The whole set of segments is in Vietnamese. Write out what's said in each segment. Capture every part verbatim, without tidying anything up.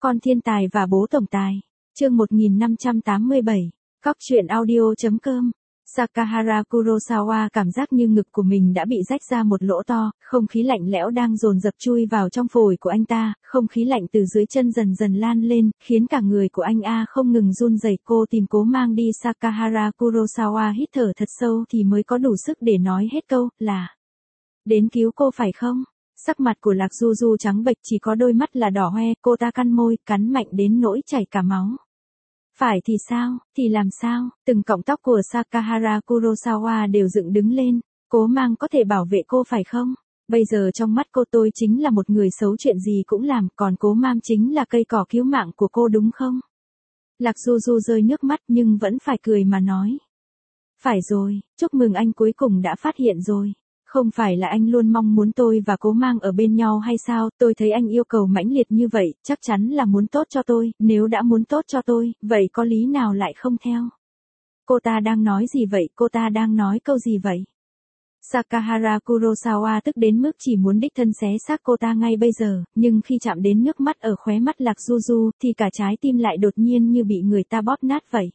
Con thiên tài và bố tổng tài. Chương một nghìn năm trăm tám mươi bảy. Cóc truyện audio.com. Sakahara Kurosawa cảm giác như ngực của mình đã bị rách ra một lỗ to, không khí lạnh lẽo đang dồn dập chui vào trong phổi của anh ta, không khí lạnh từ dưới chân dần dần lan lên, khiến cả người của anh A không ngừng run rẩy. Cô tìm cố mang đi. Sakahara Kurosawa hít thở thật sâu thì mới có đủ sức để nói hết câu, là đến cứu cô phải không? Sắc mặt của Lạc Du Du trắng bệch, chỉ có đôi mắt là đỏ hoe, cô ta cắn môi, cắn mạnh đến nỗi chảy cả máu. Phải thì sao, thì làm sao? Từng cọng tóc của Sakahara Kurosawa đều dựng đứng lên. Cố mang có thể bảo vệ cô phải không? Bây giờ trong mắt cô tôi chính là một người xấu, chuyện gì cũng làm, còn cố mang chính là cây cỏ cứu mạng của cô đúng không? Lạc Du Du rơi nước mắt nhưng vẫn phải cười mà nói. Phải rồi, chúc mừng anh cuối cùng đã phát hiện rồi. Không phải là anh luôn mong muốn tôi và cố mang ở bên nhau hay sao? Tôi thấy anh yêu cầu mãnh liệt như vậy, chắc chắn là muốn tốt cho tôi, nếu đã muốn tốt cho tôi, vậy có lý nào lại không theo? Cô ta đang nói gì vậy? Cô ta đang nói câu gì vậy? Sakahara Kurosawa tức đến mức chỉ muốn đích thân xé xác cô ta ngay bây giờ, nhưng khi chạm đến nước mắt ở khóe mắt Lạc Du Du, thì cả trái tim lại đột nhiên như bị người ta bóp nát vậy.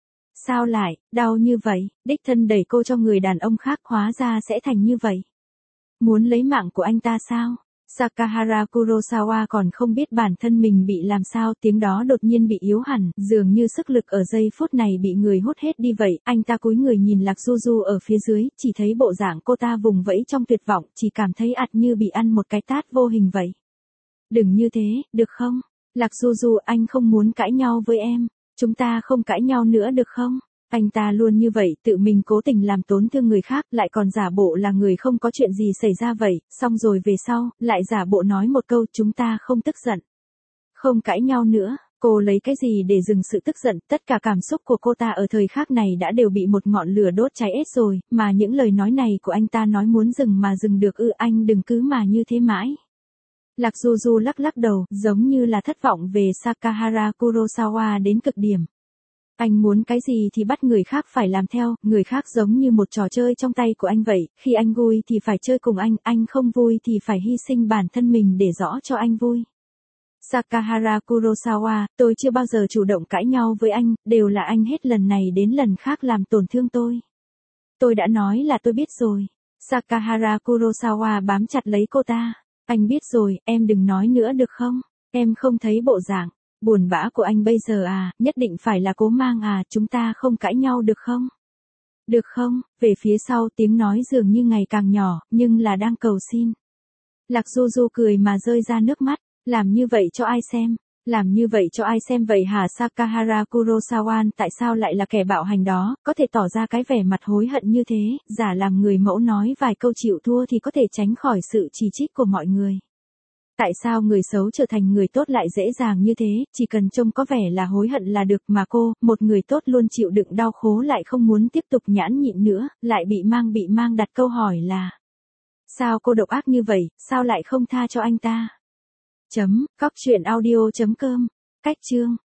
Sao lại, đau như vậy, đích thân đẩy cô cho người đàn ông khác, hóa ra sẽ thành như vậy. Muốn lấy mạng của anh ta sao? Sakahara Kurosawa còn không biết bản thân mình bị làm sao, tiếng đó đột nhiên bị yếu hẳn, dường như sức lực ở giây phút này bị người hút hết đi vậy. Anh ta cúi người nhìn Lạc Du Du ở phía dưới, chỉ thấy bộ dạng cô ta vùng vẫy trong tuyệt vọng, chỉ cảm thấy ạt như bị ăn một cái tát vô hình vậy. Đừng như thế, được không? Lạc Du Du, anh không muốn cãi nhau với em. Chúng ta không cãi nhau nữa được không? Anh ta luôn như vậy, tự mình cố tình làm tổn thương người khác, lại còn giả bộ là người không có chuyện gì xảy ra vậy, xong rồi về sau, lại giả bộ nói một câu chúng ta không tức giận. Không cãi nhau nữa, cô lấy cái gì để dừng sự tức giận? Tất cả cảm xúc của cô ta ở thời khắc này đã đều bị một ngọn lửa đốt cháy hết rồi, mà những lời nói này của anh ta nói muốn dừng mà dừng được ư? Anh đừng cứ mà như thế mãi. Lạc Du Du lắc lắc đầu, giống như là thất vọng về Sakahara Kurosawa đến cực điểm. Anh muốn cái gì thì bắt người khác phải làm theo, người khác giống như một trò chơi trong tay của anh vậy, khi anh vui thì phải chơi cùng anh, anh không vui thì phải hy sinh bản thân mình để rõ cho anh vui. Sakahara Kurosawa, tôi chưa bao giờ chủ động cãi nhau với anh, đều là anh hết lần này đến lần khác làm tổn thương tôi. Tôi đã nói là tôi biết rồi. Sakahara Kurosawa bám chặt lấy cô ta. Anh biết rồi, em đừng nói nữa được không? Em không thấy bộ dạng buồn bã của anh bây giờ à, nhất định phải là cố mang à, chúng ta không cãi nhau được không? Được không? Về phía sau tiếng nói dường như ngày càng nhỏ, nhưng là đang cầu xin. Lạc Du Du cười mà rơi ra nước mắt, làm như vậy cho ai xem? Làm như vậy cho ai xem vậy hả? Sakahara Kurosawa tại sao lại là kẻ bạo hành đó, có thể tỏ ra cái vẻ mặt hối hận như thế, giả làm người mẫu nói vài câu chịu thua thì có thể tránh khỏi sự chỉ trích của mọi người. Tại sao người xấu trở thành người tốt lại dễ dàng như thế, chỉ cần trông có vẻ là hối hận là được, mà cô, một người tốt luôn chịu đựng đau khổ lại không muốn tiếp tục nhẫn nhịn nữa, lại bị mang bị mang đặt câu hỏi là sao cô độc ác như vậy, sao lại không tha cho anh ta? Chấm, cóc truyện audio.com, cách chương.